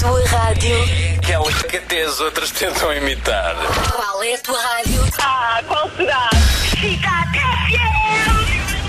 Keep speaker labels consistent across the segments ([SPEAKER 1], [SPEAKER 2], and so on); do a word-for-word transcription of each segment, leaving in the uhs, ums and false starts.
[SPEAKER 1] tua rádio?
[SPEAKER 2] Aquela que até as outras tentam imitar.
[SPEAKER 1] Qual é a tua rádio?
[SPEAKER 3] Ah, qual será? Cidade F M!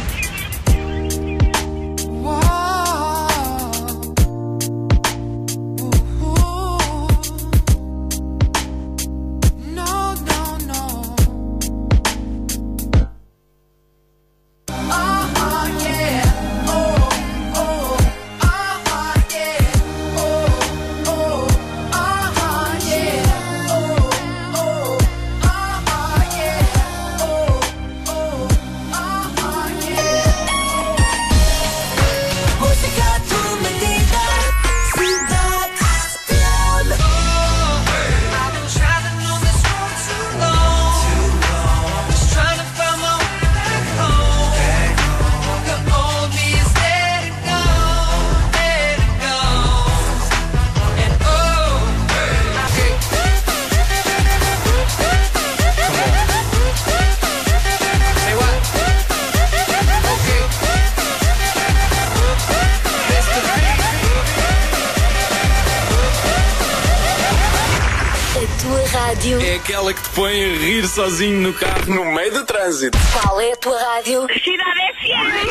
[SPEAKER 2] É aquela que te põe a rir sozinho no carro, no meio do trânsito.
[SPEAKER 1] Qual é a tua rádio?
[SPEAKER 3] Cidade F M!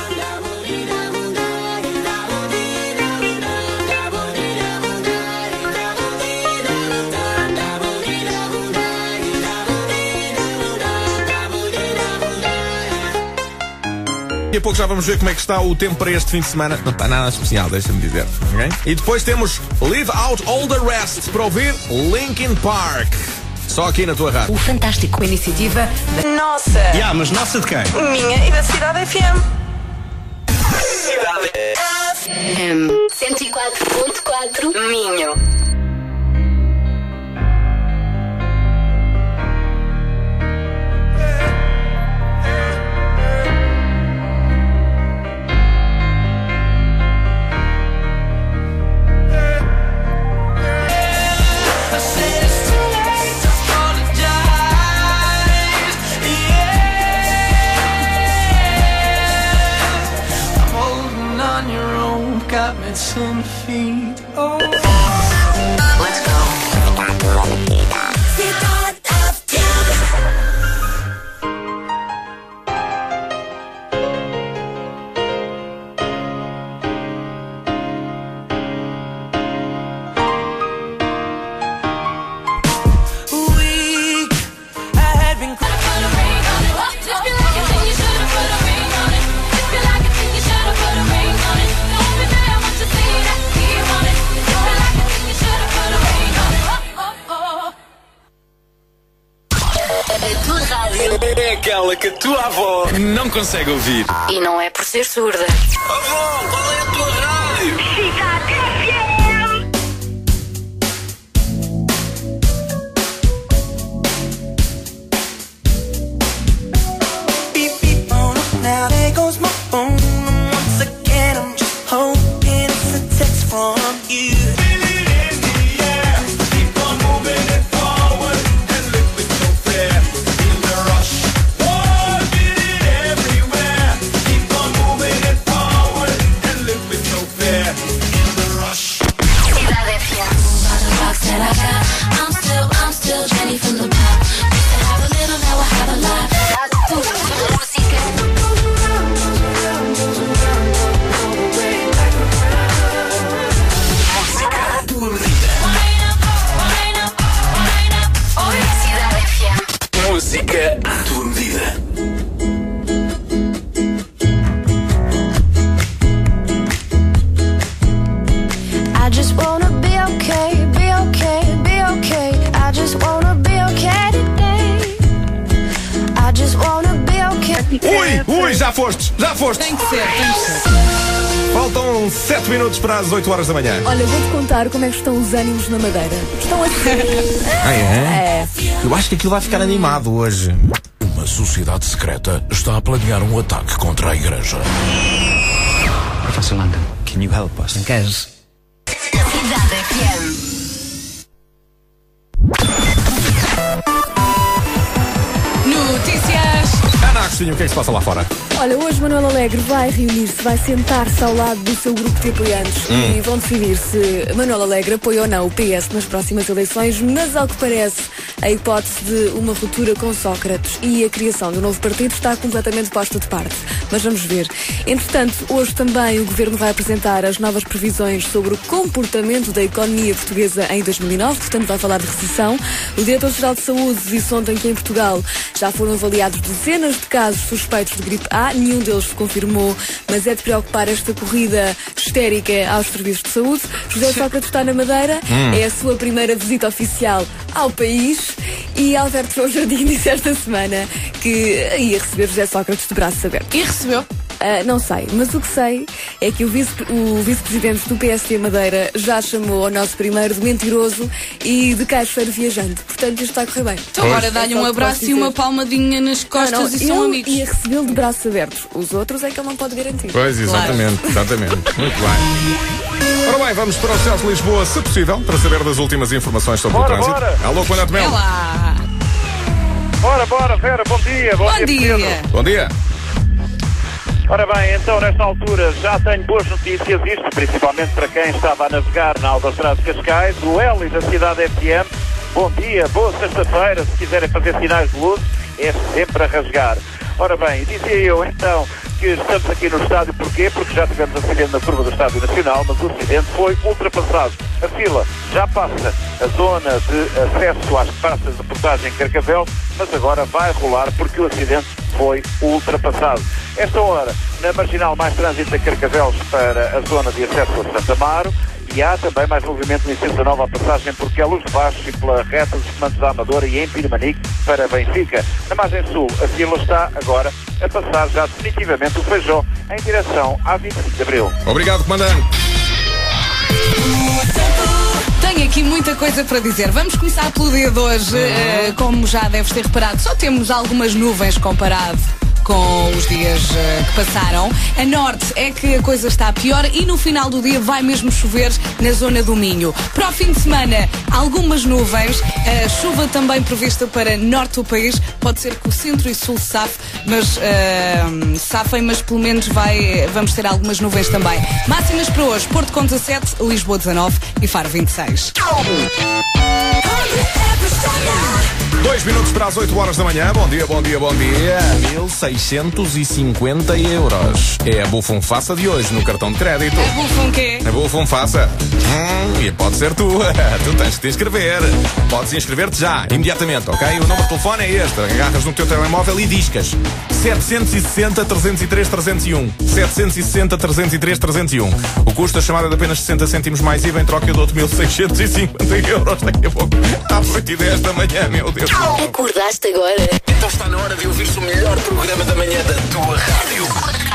[SPEAKER 4] Daqui a pouco já vamos ver como é que está o tempo para este fim de semana. Não está nada especial, deixa-me dizer. Okay? E depois temos Leave Out All the Rest para ouvir Linkin Park. Só aqui na tua rádio.
[SPEAKER 1] O Fantástico, iniciativa da
[SPEAKER 3] Nossa!
[SPEAKER 4] Yeah, mas nossa de quem?
[SPEAKER 3] Minha e da Cidade F M!
[SPEAKER 2] Cidade
[SPEAKER 1] F M cento e quatro ponto quatro Minho.
[SPEAKER 5] Ten feet. Oh.
[SPEAKER 1] Let's go.
[SPEAKER 5] Weak. I had been.
[SPEAKER 2] É aquela que a tua avó não consegue ouvir.
[SPEAKER 1] E não é por ser surda.
[SPEAKER 2] Avó, qual é a tua rádio?
[SPEAKER 3] Cidade F M!
[SPEAKER 5] Beep beep on. Now there goes my phone. And once again I'm just hoping it's a text from you.
[SPEAKER 2] Música à tua medida.
[SPEAKER 6] I just wanna be okay, be okay, be okay. I just wanna be okay today. I just wanna be okay.
[SPEAKER 4] Ui, ui, já foste, já foste.
[SPEAKER 7] Tem que ser, tem que ser.
[SPEAKER 4] Faltam sete minutos para as oito horas da manhã.
[SPEAKER 7] Olha, vou-te contar como é que estão os ânimos na Madeira. Estão assim.
[SPEAKER 4] Ah, é?
[SPEAKER 7] É.
[SPEAKER 4] Eu acho que aquilo vai ficar animado hoje.
[SPEAKER 8] Uma sociedade secreta está a planear um ataque contra a igreja.
[SPEAKER 9] Professor London, can you help us?
[SPEAKER 4] Queres?
[SPEAKER 1] Cidade F M.
[SPEAKER 7] Notícias.
[SPEAKER 4] Ana, Agostinho, o que é que se passa lá fora?
[SPEAKER 7] Olha, hoje Manuel Alegre vai reunir-se, vai sentar-se ao lado do seu grupo de apoiantes hum. e vão decidir se Manuel Alegre apoia ou não o P S nas próximas eleições, mas ao que parece a hipótese de uma ruptura com Sócrates e a criação do novo partido está completamente posta de parte. Mas vamos ver. Entretanto, hoje também o Governo vai apresentar as novas previsões sobre o comportamento da economia portuguesa em dois mil e nove, portanto vai falar de recessão. O Diretor-Geral de Saúde disse ontem que em Portugal já foram avaliados dezenas de casos suspeitos de gripe A, nenhum deles se confirmou, mas é de preocupar esta corrida histérica aos serviços de saúde. José Sócrates está na Madeira, hum. é a sua primeira visita oficial ao país e Alberto João Jardim disse esta semana que ia receber José Sócrates de braços abertos.
[SPEAKER 10] E recebeu?
[SPEAKER 7] Uh, não sei, mas o que sei é que o, vice, o vice-presidente do P S D Madeira já chamou ao nosso primeiro de mentiroso e de caixeiro viajante. Portanto, isto está a correr bem.
[SPEAKER 10] Então agora dá-lhe um abraço e uma palmadinha nas costas não, não, e são amigos.
[SPEAKER 7] Ia recebê-lo de braços abertos. Os outros é que ele não pode garantir.
[SPEAKER 4] Pois, exatamente, claro. exatamente. Muito bem. Ora bem, vamos para os céus de Lisboa, se possível, para saber das últimas informações sobre
[SPEAKER 11] bora,
[SPEAKER 4] o trânsito.
[SPEAKER 11] Bora.
[SPEAKER 4] Alô, Comandante Mel.
[SPEAKER 10] Olá.
[SPEAKER 11] Bora, bora, Vera, bom dia.
[SPEAKER 10] Bom,
[SPEAKER 11] bom
[SPEAKER 10] dia.
[SPEAKER 11] dia.
[SPEAKER 4] Bom dia.
[SPEAKER 11] Ora bem, então nesta altura já tenho boas notícias, isto principalmente para quem estava a navegar na Autostrada de Cascais, o Heli da Cidade F M. Bom dia, boa sexta-feira, se quiserem fazer sinais de luz, é sempre a rasgar. Ora bem, dizia eu então que estamos aqui no estádio, porquê? Porque já tivemos acidente na curva do Estádio Nacional, mas o acidente foi ultrapassado. A fila já passa a zona de acesso às praças de portagem em Carcavel, mas agora vai rolar porque o acidente foi ultrapassado. Esta hora, na marginal mais trânsito de Carcavelos para a zona de acesso a Santa Amaro, e há também mais movimento no Licença Nova à passagem por Queluz de Baixo e pela reta dos comandos da Amadora e em Pirmanique para Benfica. Na margem sul, a fila está agora a passar já definitivamente o Feijó em direção à vinte e cinco de Abril.
[SPEAKER 4] Obrigado, Comandante.
[SPEAKER 10] Tenho aqui muita coisa para dizer. Vamos começar pelo dia de hoje. Uh, como já deves ter reparado, só temos algumas nuvens comparado com os dias uh, que passaram. A norte é que a coisa está pior e no final do dia vai mesmo chover na zona do Minho. Para o fim de semana, algumas nuvens, uh, chuva também prevista para norte do país. Pode ser que o centro e sul safe, mas uh, safem, mas pelo menos vai, vamos ter algumas nuvens também. Máximas para hoje: Porto com dezassete, Lisboa dezanove e Faro vinte e seis.
[SPEAKER 4] Dois minutos para as oito horas da manhã. Bom dia, bom dia, bom dia. mil seiscentos e cinquenta euros. É a bufunfaça de hoje no cartão de crédito.
[SPEAKER 10] É bufum quê?
[SPEAKER 4] É bufunfaça. Hum, e pode ser tua. Tu tens que te inscrever. Podes inscrever-te já, imediatamente, ok? O número de telefone é este. Agarras no teu telemóvel e discas. setecentos e sessenta, trezentos e três, trezentos e um. setecentos e sessenta, trezentos e três, trezentos e um. O custo da chamada é de apenas sessenta cêntimos mais I V A. Em troca eu dou-te mil seiscentos e cinquenta euros daqui a pouco. Às oito e dez da manhã, meu Deus.
[SPEAKER 1] Acordaste agora?
[SPEAKER 2] Então está na hora de ouvir o melhor programa da manhã da tua rádio.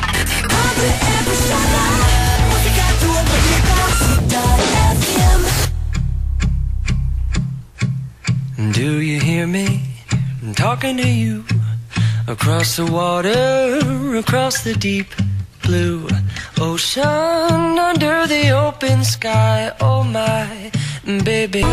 [SPEAKER 5] Do you hear me? I'm talking to you. Across the water, across the deep blue ocean, under the open sky. Oh my baby.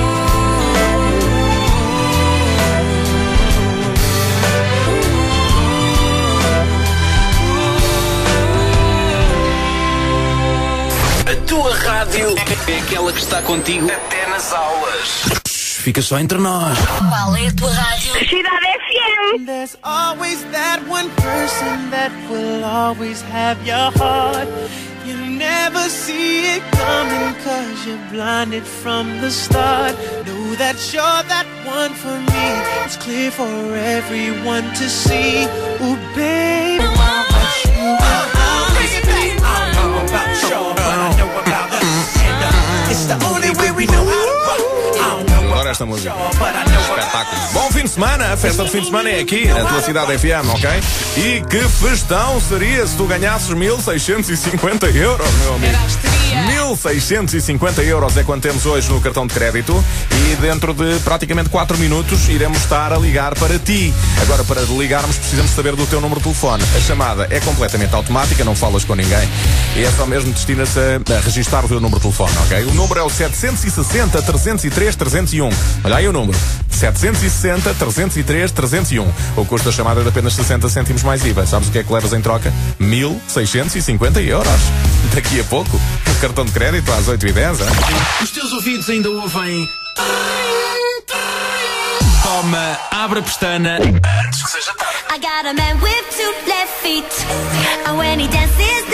[SPEAKER 2] A tua rádio é aquela que está contigo até nas aulas.
[SPEAKER 8] Fica só entre nós.
[SPEAKER 1] Qual é a tua rádio?
[SPEAKER 3] Cidade F M.
[SPEAKER 5] There's always that one person that will always have your heart. You never see it coming cause you're blinded from the start. Know that you're that one for me. It's clear for everyone to see. Ooh, babe, I want you. Bring it back. I don't know about you, but I know about us. And uh, it's the only way we know how to rock.
[SPEAKER 4] Adoro esta música. Espetáculo. Bom fim de semana. A festa de fim de semana é aqui, na tua cidade F M, ok? E que festão seria se tu ganhasses mil seiscentos e cinquenta euros, meu amigo. mil seiscentos e cinquenta euros é quanto temos hoje no cartão de crédito. E dentro de praticamente quatro minutos iremos estar a ligar para ti. Agora, para ligarmos, precisamos saber do teu número de telefone. A chamada é completamente automática, não falas com ninguém. E é só mesmo destina-se a, a registar o teu número de telefone, ok? O número é o setecentos e sessenta, trezentos e três, trezentos e um. Olha aí o número. setecentos e sessenta, trezentos e três, trezentos e um. O custo da chamada é de apenas sessenta cêntimos mais I V A. Sabes o que é que levas em troca? mil seiscentos e cinquenta euros. Daqui a pouco, o cartão de crédito às oito e dez. Hein?
[SPEAKER 2] Os teus ouvidos ainda ouvem... Toma, abre a pestana antes que seja tarde.
[SPEAKER 6] I got a man with two left feet, and when he dances